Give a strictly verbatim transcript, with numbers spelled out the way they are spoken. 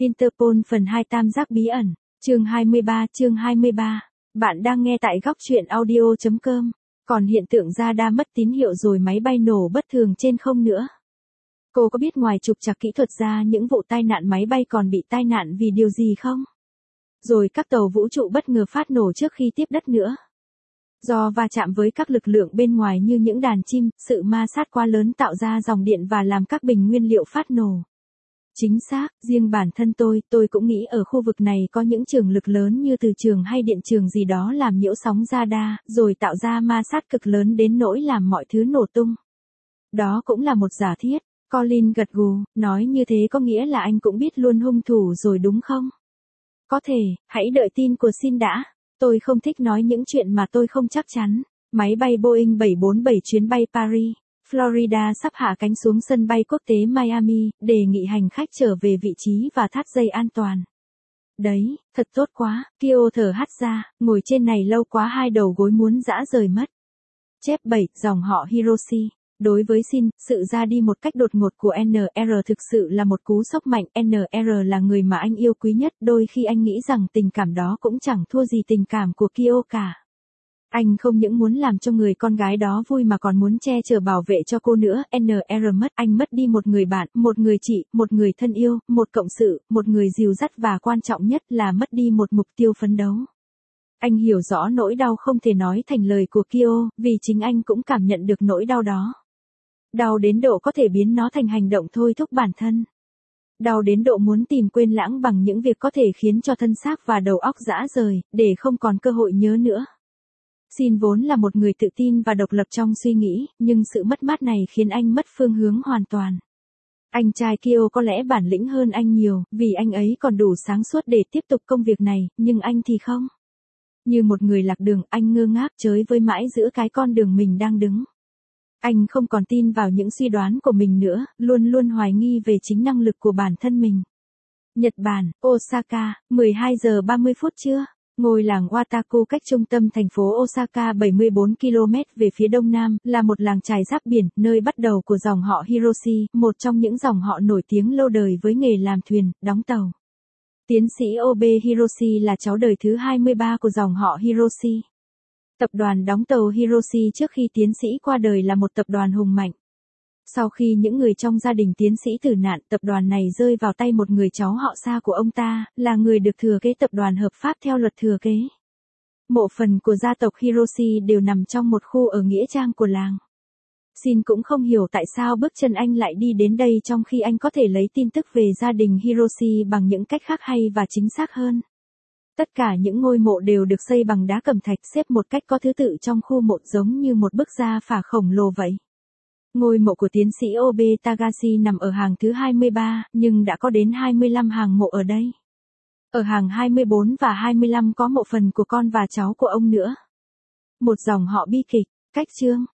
Interpol phần hai Tam giác bí ẩn, chương hai mươi ba, chương hai mươi ba. Bạn đang nghe tại góc truyện audio chấm com. Còn hiện tượng radar mất tín hiệu rồi máy bay nổ bất thường trên không nữa. Cô có biết ngoài trục trặc kỹ thuật ra những vụ tai nạn máy bay còn bị tai nạn vì điều gì không? Rồi các tàu vũ trụ bất ngờ phát nổ trước khi tiếp đất nữa. Do va chạm với các lực lượng bên ngoài như những đàn chim, sự ma sát quá lớn tạo ra dòng điện và làm các bình nguyên liệu phát nổ. Chính xác, riêng bản thân tôi, tôi cũng nghĩ ở khu vực này có những trường lực lớn như từ trường hay điện trường gì đó làm nhiễu sóng radar, rồi tạo ra ma sát cực lớn đến nỗi làm mọi thứ nổ tung. Đó cũng là một giả thiết. Colin gật gù, nói như thế có nghĩa là anh cũng biết luôn hung thủ rồi đúng không? Có thể, hãy đợi tin của Sin đã. Tôi không thích nói những chuyện mà tôi không chắc chắn. Máy bay Boeing bảy bốn bảy chuyến bay Paris, Florida sắp hạ cánh xuống sân bay quốc tế Miami, đề nghị hành khách trở về vị trí và thắt dây an toàn. Đấy, thật tốt quá, Kyo thở hắt ra, ngồi trên này lâu quá hai đầu gối muốn rã rời mất. Chép bảy, dòng họ Hiroshi. Đối với Sin, sự ra đi một cách đột ngột của en rờ thực sự là một cú sốc mạnh. en rờ là người mà anh yêu quý nhất, đôi khi anh nghĩ rằng tình cảm đó cũng chẳng thua gì tình cảm của Kyo cả. Anh không những muốn làm cho người con gái đó vui mà còn muốn che chở bảo vệ cho cô nữa. en rờ mất, anh mất đi một người bạn, một người chị, một người thân yêu, một cộng sự, một người dìu dắt và quan trọng nhất là mất đi một mục tiêu phấn đấu. Anh hiểu rõ nỗi đau không thể nói thành lời của Kyo, vì chính anh cũng cảm nhận được nỗi đau đó. Đau đến độ có thể biến nó thành hành động thôi thúc bản thân. Đau đến độ muốn tìm quên lãng bằng những việc có thể khiến cho thân xác và đầu óc rã rời, để không còn cơ hội nhớ nữa. Sin vốn là một người tự tin và độc lập trong suy nghĩ, nhưng sự mất mát này khiến anh mất phương hướng hoàn toàn. Anh trai Kyo có lẽ bản lĩnh hơn anh nhiều, vì anh ấy còn đủ sáng suốt để tiếp tục công việc này, nhưng anh thì không. Như một người lạc đường, anh ngơ ngác chới với mãi giữa cái con đường mình đang đứng. Anh không còn tin vào những suy đoán của mình nữa, luôn luôn hoài nghi về chính năng lực của bản thân mình. Nhật Bản, Osaka, mười hai giờ ba mươi phút trưa. Ngôi làng Wataku cách trung tâm thành phố Osaka bảy mươi bốn ki lô mét về phía đông nam, là một làng chài giáp biển, nơi bắt đầu của dòng họ Hiroshi, một trong những dòng họ nổi tiếng lâu đời với nghề làm thuyền, đóng tàu. Tiến sĩ Obe Hiroshi là cháu đời thứ hai mươi ba của dòng họ Hiroshi. Tập đoàn đóng tàu Hiroshi trước khi tiến sĩ qua đời là một tập đoàn hùng mạnh. Sau khi những người trong gia đình tiến sĩ tử nạn, tập đoàn này rơi vào tay một người cháu họ xa của ông ta, là người được thừa kế tập đoàn hợp pháp theo luật thừa kế. Mộ phần của gia tộc Hiroshi đều nằm trong một khu ở nghĩa trang của làng. Sin cũng không hiểu tại sao bước chân anh lại đi đến đây trong khi anh có thể lấy tin tức về gia đình Hiroshi bằng những cách khác hay và chính xác hơn. Tất cả những ngôi mộ đều được xây bằng đá cẩm thạch xếp một cách có thứ tự trong khu mộ giống như một bức gia phả khổng lồ vậy. Ngôi mộ của tiến sĩ Obe Tagashi nằm ở hàng thứ hai mươi ba, nhưng đã có đến hai mươi lăm hàng mộ ở đây. Ở hàng hai mươi bốn và hai mươi lăm có mộ phần của con và cháu của ông nữa. Một dòng họ bi kịch, cách chương,